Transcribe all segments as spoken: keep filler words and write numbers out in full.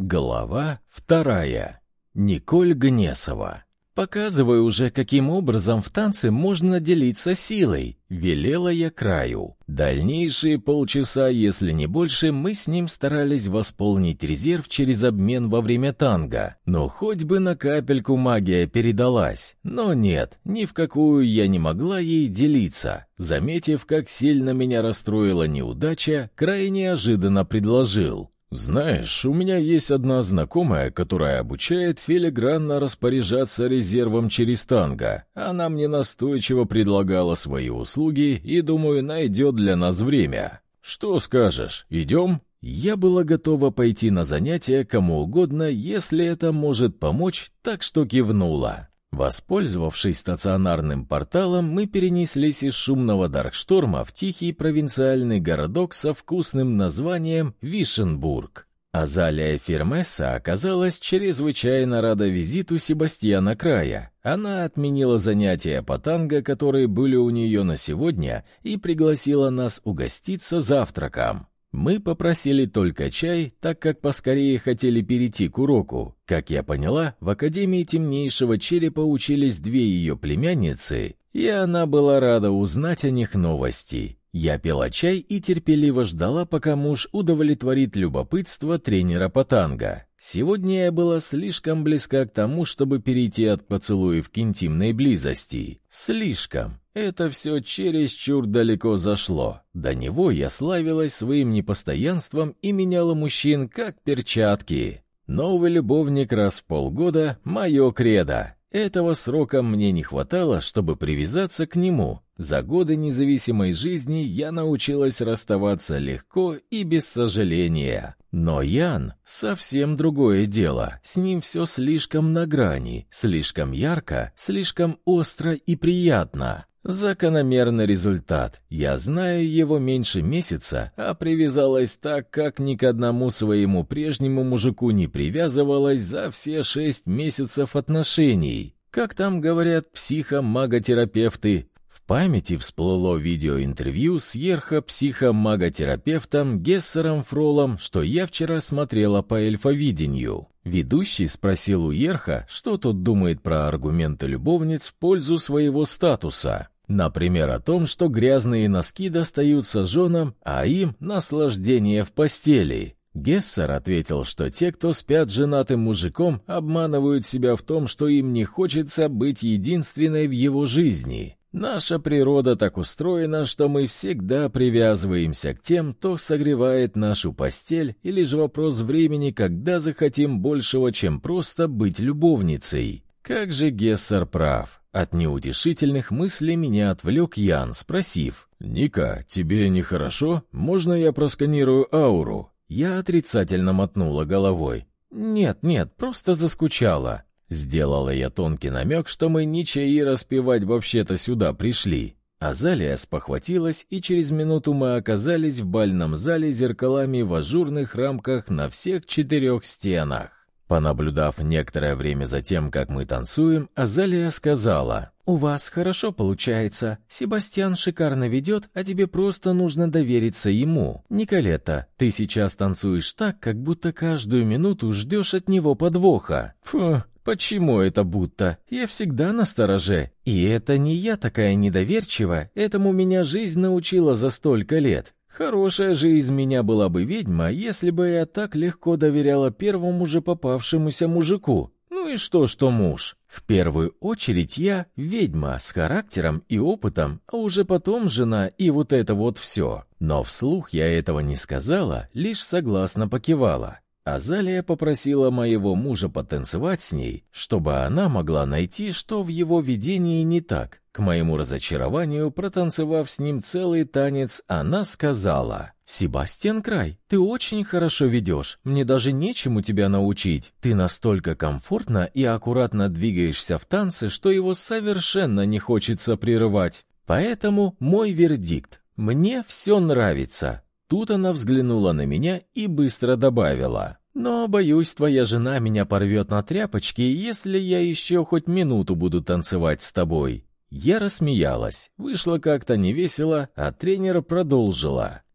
Глава вторая. Николь Гнесова. «Показывай уже, каким образом в танце можно делиться силой», — велела я Краю. Дальнейшие полчаса, если не больше, мы с ним старались восполнить резерв через обмен во время танго. Но хоть бы на капельку магия передалась. Но нет, ни в какую я не могла ей делиться. Заметив, как сильно меня расстроила неудача, Край неожиданно предложил: «Знаешь, у меня есть одна знакомая, которая обучает филигранно распоряжаться резервом через танго. Она мне настойчиво предлагала свои услуги и, думаю, найдет для нас время. Что скажешь, идем?» Я была готова пойти на занятия кому угодно, если это может помочь, так что кивнула. Воспользовавшись стационарным порталом, мы перенеслись из шумного Даркшторма в тихий провинциальный городок со вкусным названием Вишенбург. Азалия Фермесса оказалась чрезвычайно рада визиту Себастьяна Края. Она отменила занятия по танго, которые были у нее на сегодня, и пригласила нас угоститься завтраком. Мы попросили только чай, так как поскорее хотели перейти к уроку. Как я поняла, в Академии Темнейшего Черепа учились две ее племянницы, и она была рада узнать о них новости. Я пила чай и терпеливо ждала, пока муж удовлетворит любопытство тренера по танго. Сегодня я была слишком близка к тому, чтобы перейти от поцелуев к интимной близости. Слишком. Это все чересчур далеко зашло. До него я славилась своим непостоянством и меняла мужчин как перчатки. Новый любовник раз в полгода — мое кредо. Этого срока мне не хватало, чтобы привязаться к нему. За годы независимой жизни я научилась расставаться легко и без сожаления. Но Ян — совсем другое дело. С ним все слишком на грани, слишком ярко, слишком остро и приятно. Закономерный результат. Я знаю его меньше месяца, а привязалась так, как ни к одному своему прежнему мужику не привязывалась за все шесть месяцев отношений. Как там говорят психомаготерапевты? В памяти всплыло видеоинтервью с ерхо-психомаготерапевтом Гессером Фролом, что я вчера смотрела по эльфовидению. Ведущий спросил у Ерха, что тот думает про аргументы любовниц в пользу своего статуса. Например, о том, что грязные носки достаются женам, а им наслаждение в постели. Гессер ответил, что те, кто спят с женатым мужиком, обманывают себя в том, что им не хочется быть единственной в его жизни. Наша природа так устроена, что мы всегда привязываемся к тем, кто согревает нашу постель, и лишь вопрос времени, когда захотим большего, чем просто быть любовницей. Как же Гессер прав. От неутешительных мыслей меня отвлек Ян, спросив: «Ника, тебе нехорошо? Можно я просканирую ауру?» Я отрицательно мотнула головой. «Нет, нет, просто заскучала». Сделала я тонкий намек, что мы не чаи распевать вообще-то сюда пришли. Азалия спохватилась, и через минуту мы оказались в бальном зале с зеркалами в ажурных рамках на всех четырех стенах. Понаблюдав некоторое время за тем, как мы танцуем, Азалия сказала: «У вас хорошо получается. Себастьян шикарно ведет, а тебе просто нужно довериться ему. Николетта, ты сейчас танцуешь так, как будто каждую минуту ждешь от него подвоха». «Фу, почему это будто? Я всегда настороже. И это не я такая недоверчивая, этому меня жизнь научила за столько лет. Хорошая же из меня была бы ведьма, если бы я так легко доверяла первому же попавшемуся мужику. Ну и что, что муж? В первую очередь я ведьма с характером и опытом, а уже потом жена и вот это вот все». Но вслух я этого не сказала, лишь согласно покивала. Азалия попросила моего мужа потанцевать с ней, чтобы она могла найти, что в его видении не так. К моему разочарованию, протанцевав с ним целый танец, она сказала: «Себастьян Край, ты очень хорошо ведешь, мне даже нечему тебя научить. Ты настолько комфортно и аккуратно двигаешься в танце, что его совершенно не хочется прерывать. Поэтому мой вердикт: мне все нравится». Тут она взглянула на меня и быстро добавила: «Но, боюсь, твоя жена меня порвет на тряпочки, если я еще хоть минуту буду танцевать с тобой». Я рассмеялась. Вышло как-то невесело, а тренер продолжила: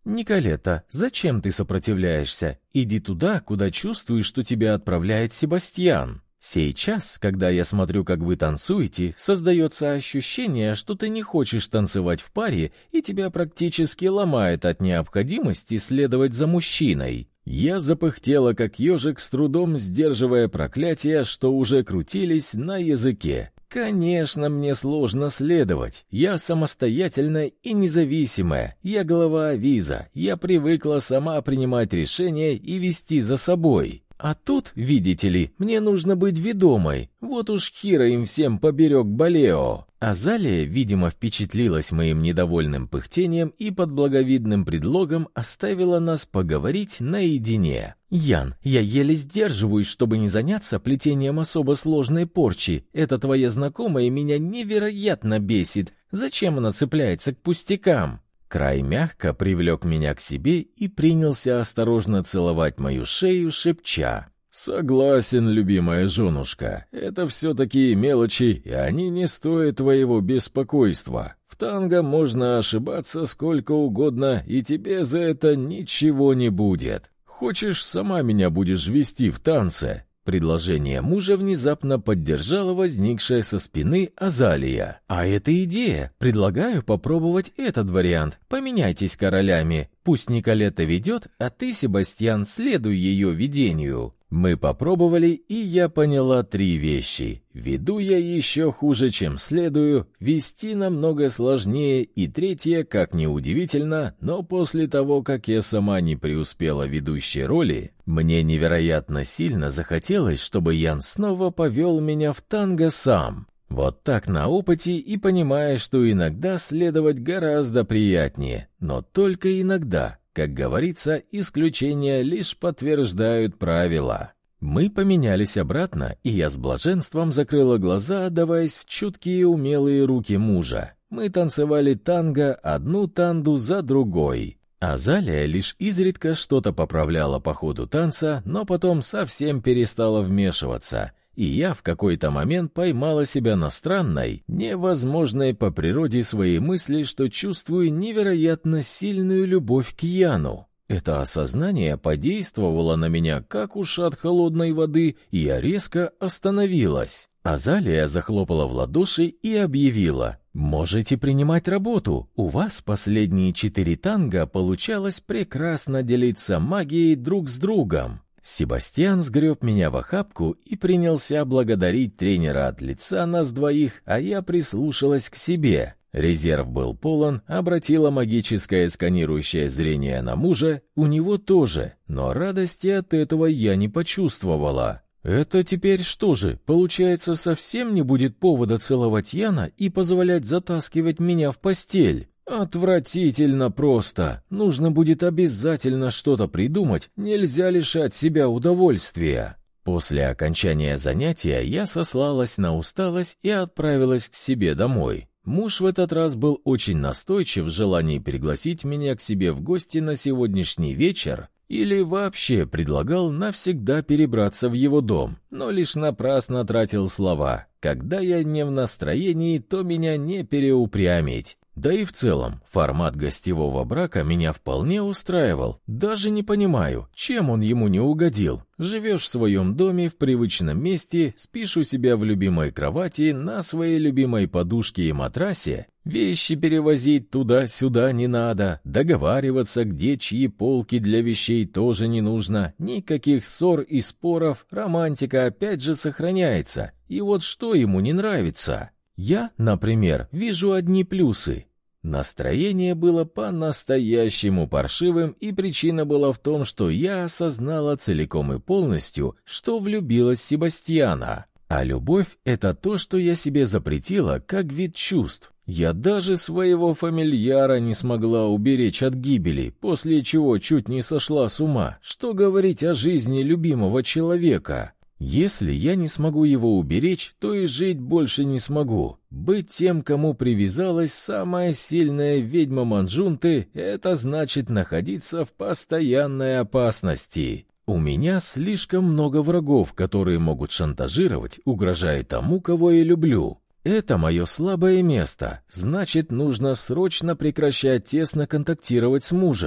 «Николета, зачем ты сопротивляешься? Иди туда, куда чувствуешь, что тебя отправляет Себастьян. Сейчас, когда я смотрю, как вы танцуете, создается ощущение, что ты не хочешь танцевать в паре, и тебя практически ломает от необходимости следовать за мужчиной». Я запыхтела, как ежик, с трудом сдерживая проклятия, что уже крутились на языке. Конечно, мне сложно следовать. Я самостоятельная и независимая. Я глава Авиза. Я привыкла сама принимать решения и вести за собой. А тут, видите ли, мне нужно быть ведомой. Вот уж хиро им всем поберег Балео. Азалия, видимо, впечатлилась моим недовольным пыхтением и под благовидным предлогом оставила нас поговорить наедине. «Ян, я еле сдерживаюсь, чтобы не заняться плетением особо сложной порчи. Эта твоя знакомая меня невероятно бесит. Зачем она цепляется к пустякам?» Край мягко привлек меня к себе и принялся осторожно целовать мою шею, шепча: «Согласен, любимая женушка, это все такие мелочи, и они не стоят твоего беспокойства. В танго можно ошибаться сколько угодно, и тебе за это ничего не будет. Хочешь, сама меня будешь вести в танце?» Предложение мужа внезапно поддержала возникшая со спины Азалия. «А это идея. Предлагаю попробовать этот вариант. Поменяйтесь королями. Пусть Николета ведет, а ты, Себастьян, следуй ее видению». Мы попробовали, и я поняла три вещи. Веду я еще хуже, чем следую, вести намного сложнее, и третье, как ни удивительно, но после того, как я сама не преуспела в ведущей роли, мне невероятно сильно захотелось, чтобы Ян снова повел меня в танго сам. Вот так на опыте и понимая, что иногда следовать гораздо приятнее, но только иногда. Как говорится, исключения лишь подтверждают правила. Мы поменялись обратно, и я с блаженством закрыла глаза, отдаваясь в чуткие умелые руки мужа. Мы танцевали танго одну танду за другой. Азалия лишь изредка что-то поправляла по ходу танца, но потом совсем перестала вмешиваться. И я в какой-то момент поймала себя на странной, невозможной по природе своей мысли, что чувствую невероятно сильную любовь к Яну. Это осознание подействовало на меня, как ушат холодной воды, и я резко остановилась. Азалия захлопала в ладоши и объявила: «Можете принимать работу. У вас последние четыре танго получалось прекрасно делиться магией друг с другом». Себастьян сгреб меня в охапку и принялся благодарить тренера от лица нас двоих, а я прислушалась к себе. Резерв был полон, обратила магическое сканирующее зрение на мужа, у него тоже, но радости от этого я не почувствовала. Это теперь что же, получается, совсем не будет повода целовать Яна и позволять затаскивать меня в постель? Отвратительно просто. Нужно будет обязательно что-то придумать, нельзя лишать себя удовольствия. После окончания занятия я сослалась на усталость и отправилась к себе домой. Муж в этот раз был очень настойчив в желании пригласить меня к себе в гости на сегодняшний вечер или вообще предлагал навсегда перебраться в его дом, но лишь напрасно тратил слова. Когда я не в настроении, то меня не переупрямить. Да и в целом, формат гостевого брака меня вполне устраивал. Даже не понимаю, чем он ему не угодил. Живешь в своем доме, в привычном месте, спишь у себя в любимой кровати, на своей любимой подушке и матрасе. Вещи перевозить туда-сюда не надо, договариваться, где чьи полки для вещей тоже не нужно. Никаких ссор и споров, романтика опять же сохраняется. И вот что ему не нравится? Я, например, вижу одни плюсы. Настроение было по-настоящему паршивым, и причина была в том, что я осознала целиком и полностью, что влюбилась в Себастьяна. А любовь — это то, что я себе запретила как вид чувств. Я даже своего фамильяра не смогла уберечь от гибели, после чего чуть не сошла с ума. Что говорить о жизни любимого человека? Если я не смогу его уберечь, то и жить больше не смогу. Быть тем, кому привязалась самая сильная ведьма Манджунты, это значит находиться в постоянной опасности. У меня слишком много врагов, которые могут шантажировать, угрожая тому, кого я люблю. Это мое слабое место, значит, нужно срочно прекращать тесно контактировать с мужем.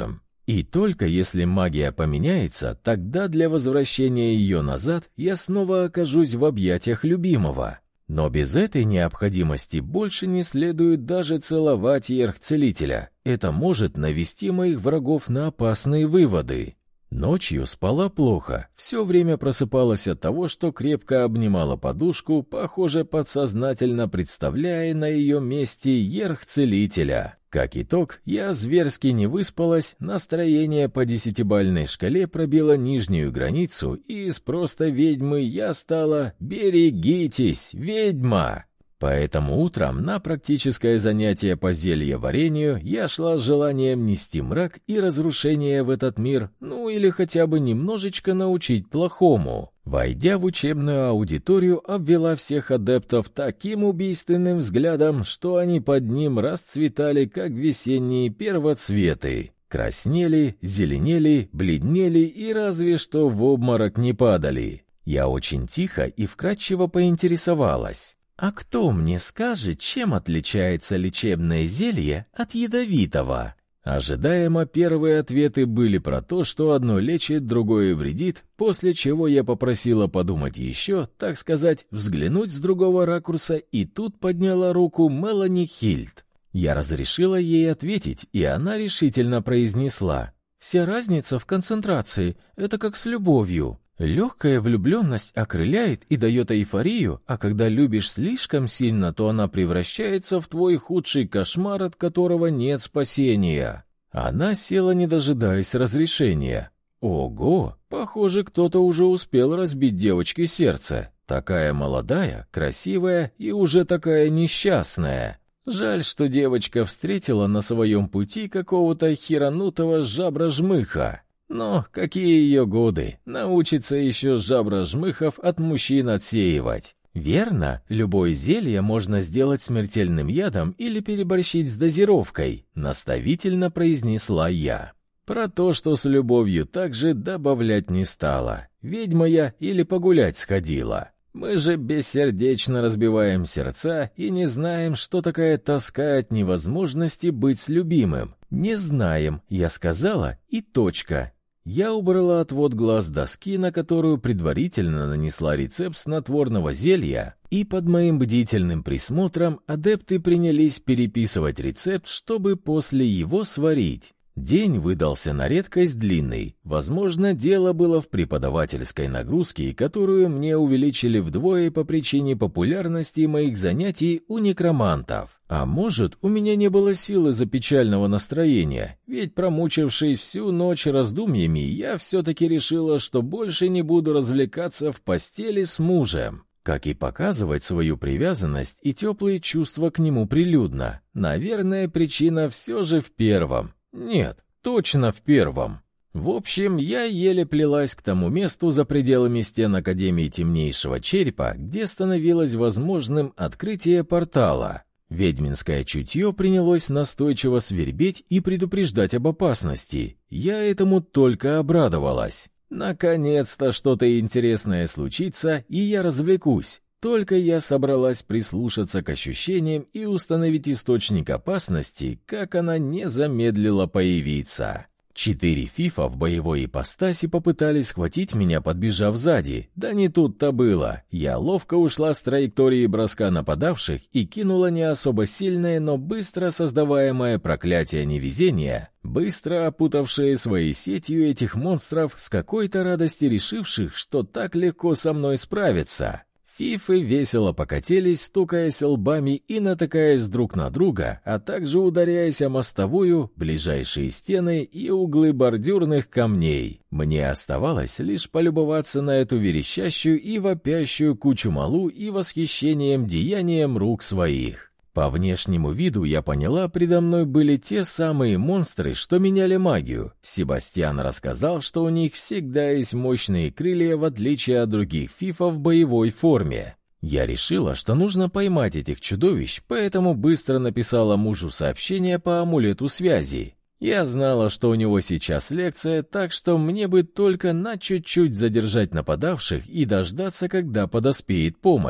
И только если магия поменяется, тогда для возвращения ее назад я снова окажусь в объятиях любимого. Но без этой необходимости больше не следует даже целовать Ерх-целителя. Это может навести моих врагов на опасные выводы. Ночью спала плохо, все время просыпалась от того, что крепко обнимала подушку, похоже, подсознательно представляя на ее месте Ерх-целителя. Как итог, я зверски не выспалась, настроение по десятибалльной шкале пробило нижнюю границу, и из просто ведьмы я стала «берегитесь, ведьма!». Поэтому утром на практическое занятие по зельеварению я шла с желанием нести мрак и разрушение в этот мир, ну или хотя бы немножечко научить плохому. Войдя в учебную аудиторию, обвела всех адептов таким убийственным взглядом, что они под ним расцветали, как весенние первоцветы. Краснели, зеленели, бледнели и разве что в обморок не падали. Я очень тихо и вкратчиво поинтересовалась. «А кто мне скажет, чем отличается лечебное зелье от ядовитого?» Ожидаемо первые ответы были про то, что одно лечит, другое вредит, после чего я попросила подумать еще, так сказать, взглянуть с другого ракурса, и тут подняла руку Мелани Хильд. Я разрешила ей ответить, и она решительно произнесла: «Вся разница в концентрации, это как с любовью. Легкая влюбленность окрыляет и дает эйфорию, а когда любишь слишком сильно, то она превращается в твой худший кошмар, от которого нет спасения». Она села, не дожидаясь разрешения. Ого, похоже, кто-то уже успел разбить девочке сердце. Такая молодая, красивая и уже такая несчастная. Жаль, что девочка встретила на своем пути какого-то херанутого жабра-жмыха. Но какие ее годы, научится еще жабра-жмыхов от мужчин отсеивать. Верно, любое зелье можно сделать смертельным ядом или переборщить с дозировкой, наставительно произнесла я. Про то, что с любовью также добавлять не стала. Ведьма я или погулять сходила. Мы же бессердечно разбиваем сердца и не знаем, что такая тоска от невозможности быть с любимым. Не знаем, я сказала, и точка. Я убрала отвод глаз доски, на которую предварительно нанесла рецепт снотворного зелья, и под моим бдительным присмотром адепты принялись переписывать рецепт, чтобы после его сварить. День выдался на редкость длинный. Возможно, дело было в преподавательской нагрузке, которую мне увеличили вдвое по причине популярности моих занятий у некромантов. А может, у меня не было сил из-за печального настроения, ведь, промучившись всю ночь раздумьями, я все-таки решила, что больше не буду развлекаться в постели с мужем. Как и показывать свою привязанность и теплые чувства к нему прилюдно. Наверное, причина все же в первом. Нет, точно в первом. В общем, я еле плелась к тому месту за пределами стен Академии Темнейшего Черепа, где становилось возможным открытие портала. Ведьминское чутье принялось настойчиво свербеть и предупреждать об опасности. Я этому только обрадовалась. Наконец-то что-то интересное случится, и я развлекусь. Только я собралась прислушаться к ощущениям и установить источник опасности, как она не замедлила появиться. Четыре фифа в боевой ипостаси попытались схватить меня, подбежав сзади. Да не тут-то было. Я ловко ушла с траектории броска нападавших и кинула не особо сильное, но быстро создаваемое проклятие невезения, быстро опутавшее своей сетью этих монстров, с какой-то радости решивших, что так легко со мной справиться. Фифы весело покатились, стукаясь лбами и натыкаясь друг на друга, а также ударяясь о мостовую, ближайшие стены и углы бордюрных камней. Мне оставалось лишь полюбоваться на эту верещащую и вопящую кучу малу и восхищением деянием рук своих. По внешнему виду я поняла, предо мной были те самые монстры, что меняли магию. Себастьян рассказал, что у них всегда есть мощные крылья, в отличие от других фифов в боевой форме. Я решила, что нужно поймать этих чудовищ, поэтому быстро написала мужу сообщение по амулету связи. Я знала, что у него сейчас лекция, так что мне бы только на чуть-чуть задержать нападавших и дождаться, когда подоспеет помощь.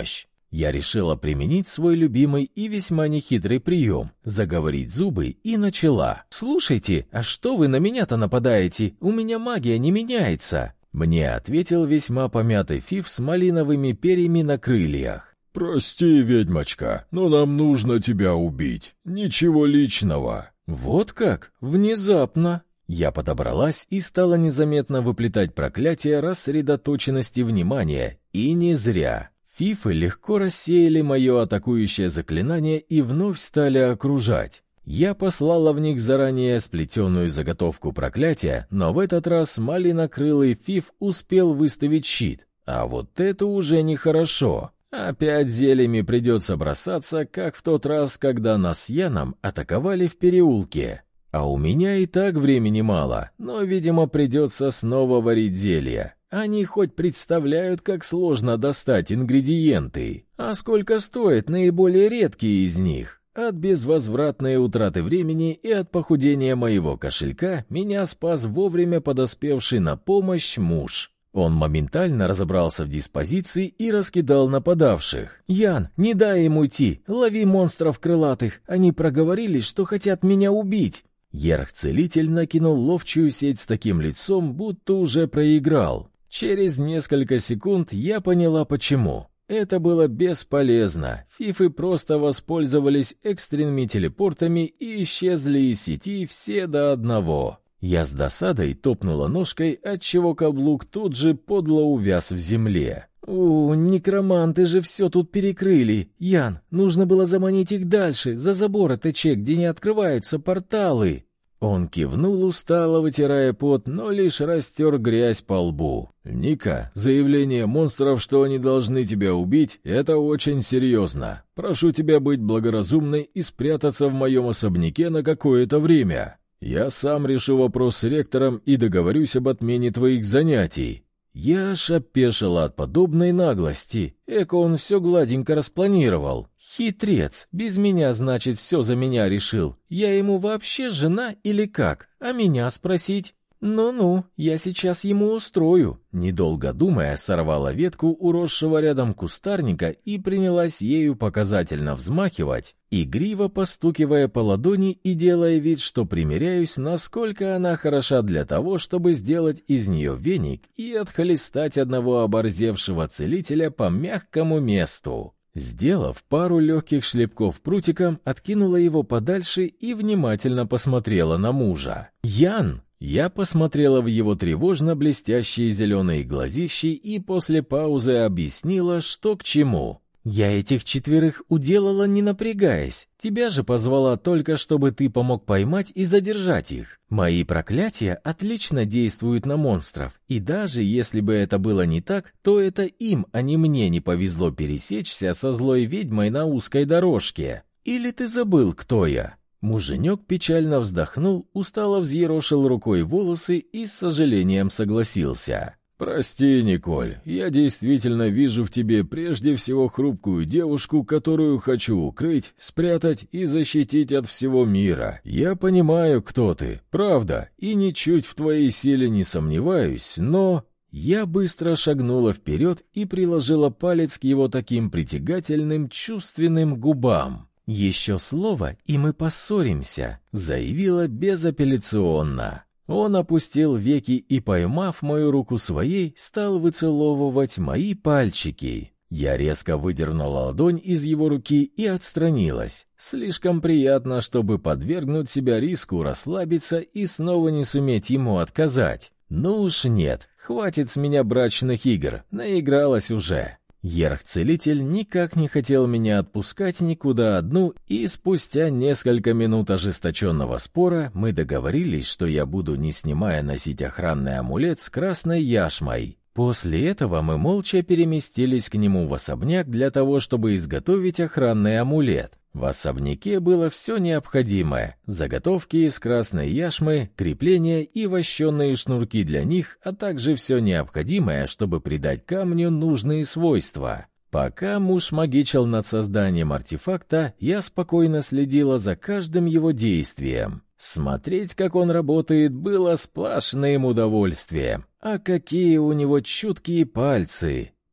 Я решила применить свой любимый и весьма нехитрый прием — заговорить зубы, и начала. «Слушайте, а что вы на меня-то нападаете? У меня магия не меняется!» Мне ответил весьма помятый Фиф с малиновыми перьями на крыльях. «Прости, ведьмочка, но нам нужно тебя убить. Ничего личного». «Вот как? Внезапно!» Я подобралась и стала незаметно выплетать проклятие рассредоточенности внимания. И не зря. Фифы легко рассеяли мое атакующее заклинание и вновь стали окружать. Я послала в них заранее сплетенную заготовку проклятия, но в этот раз малинокрылый Фиф успел выставить щит. А вот это уже нехорошо. Опять зельями придется бросаться, как в тот раз, когда нас с Яном атаковали в переулке. А у меня и так времени мало, но, видимо, придется снова варить зелья. Они хоть представляют, как сложно достать ингредиенты, а сколько стоят наиболее редкие из них. От безвозвратной утраты времени и от похудения моего кошелька меня спас вовремя подоспевший на помощь муж. Он моментально разобрался в диспозиции и раскидал нападавших. «Ян, не дай им уйти! Лови монстров крылатых! Они проговорились, что хотят меня убить!» Ерх-целитель накинул ловчую сеть с таким лицом, будто уже проиграл. Через несколько секунд я поняла, почему. Это было бесполезно. Фифы просто воспользовались экстренными телепортами и исчезли из сети все до одного. Я с досадой топнула ножкой, отчего каблук тут же подло увяз в земле. «О, некроманты же все тут перекрыли! Ян, нужно было заманить их дальше, за забор ТЧ, где не открываются порталы!» Он кивнул, устало вытирая пот, но лишь растер грязь по лбу. «Ника, заявление монстров, что они должны тебя убить, это очень серьезно. Прошу тебя быть благоразумной и спрятаться в моем особняке на какое-то время. Я сам решу вопрос с ректором и договорюсь об отмене твоих занятий». Я аж опешила от подобной наглости. Эко он все гладенько распланировал. Хитрец, без меня, значит, все за меня решил. Я ему вообще жена или как? А меня спросить? Ну-ну, я сейчас ему устрою. Недолго думая, сорвала ветку уросшего рядом кустарника и принялась ею показательно взмахивать, игриво постукивая по ладони и делая вид, что примеряюсь, насколько она хороша для того, чтобы сделать из нее веник и отхлестать одного оборзевшего целителя по мягкому месту. Сделав пару легких шлепков прутиком, откинула его подальше и внимательно посмотрела на мужа. «Ян!» Я посмотрела в его тревожно блестящие зеленые глазищи и после паузы объяснила, что к чему. «Я этих четверых уделала, не напрягаясь. Тебя же позвала только, чтобы ты помог поймать и задержать их. Мои проклятия отлично действуют на монстров, и даже если бы это было не так, то это им, а не мне не повезло пересечься со злой ведьмой на узкой дорожке. Или ты забыл, кто я?» Муженек печально вздохнул, устало взъерошил рукой волосы и с сожалением согласился. «Прости, Николь, я действительно вижу в тебе прежде всего хрупкую девушку, которую хочу укрыть, спрятать и защитить от всего мира. Я понимаю, кто ты, правда, и ничуть в твоей силе не сомневаюсь, но...» Я быстро шагнула вперед и приложила палец к его таким притягательным, чувственным губам. «Еще слово, и мы поссоримся», — заявила безапелляционно. Он опустил веки и, поймав мою руку своей, стал выцеловывать мои пальчики. Я резко выдернула ладонь из его руки и отстранилась. Слишком приятно, чтобы подвергнуть себя риску расслабиться и снова не суметь ему отказать. Ну уж нет, хватит с меня брачных игр, наигралась уже. Ерх-целитель никак не хотел меня отпускать никуда одну, и спустя несколько минут ожесточенного спора мы договорились, что я буду, не снимая, носить охранный амулет с красной яшмой. После этого мы молча переместились к нему в особняк для того, чтобы изготовить охранный амулет. В особняке было все необходимое: заготовки из красной яшмы, крепления и вощеные шнурки для них, а также все необходимое, чтобы придать камню нужные свойства. Пока муж магичил над созданием артефакта, я спокойно следила за каждым его действием. Смотреть, как он работает, было сплошным удовольствием. А какие у него чуткие пальцы!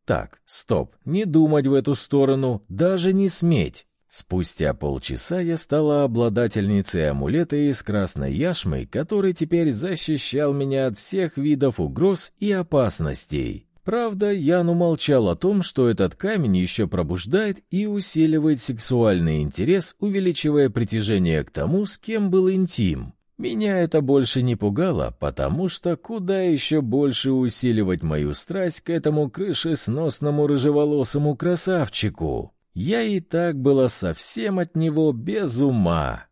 Так, стоп, не думать в эту сторону, даже не сметь. Спустя полчаса я стала обладательницей амулета из красной яшмы, который теперь защищал меня от всех видов угроз и опасностей. Правда, Ян умолчал о том, что этот камень еще пробуждает и усиливает сексуальный интерес, увеличивая притяжение к тому, с кем был интим. Меня это больше не пугало, потому что куда еще больше усиливать мою страсть к этому крышесносному рыжеволосому красавчику? Я и так была совсем от него без ума.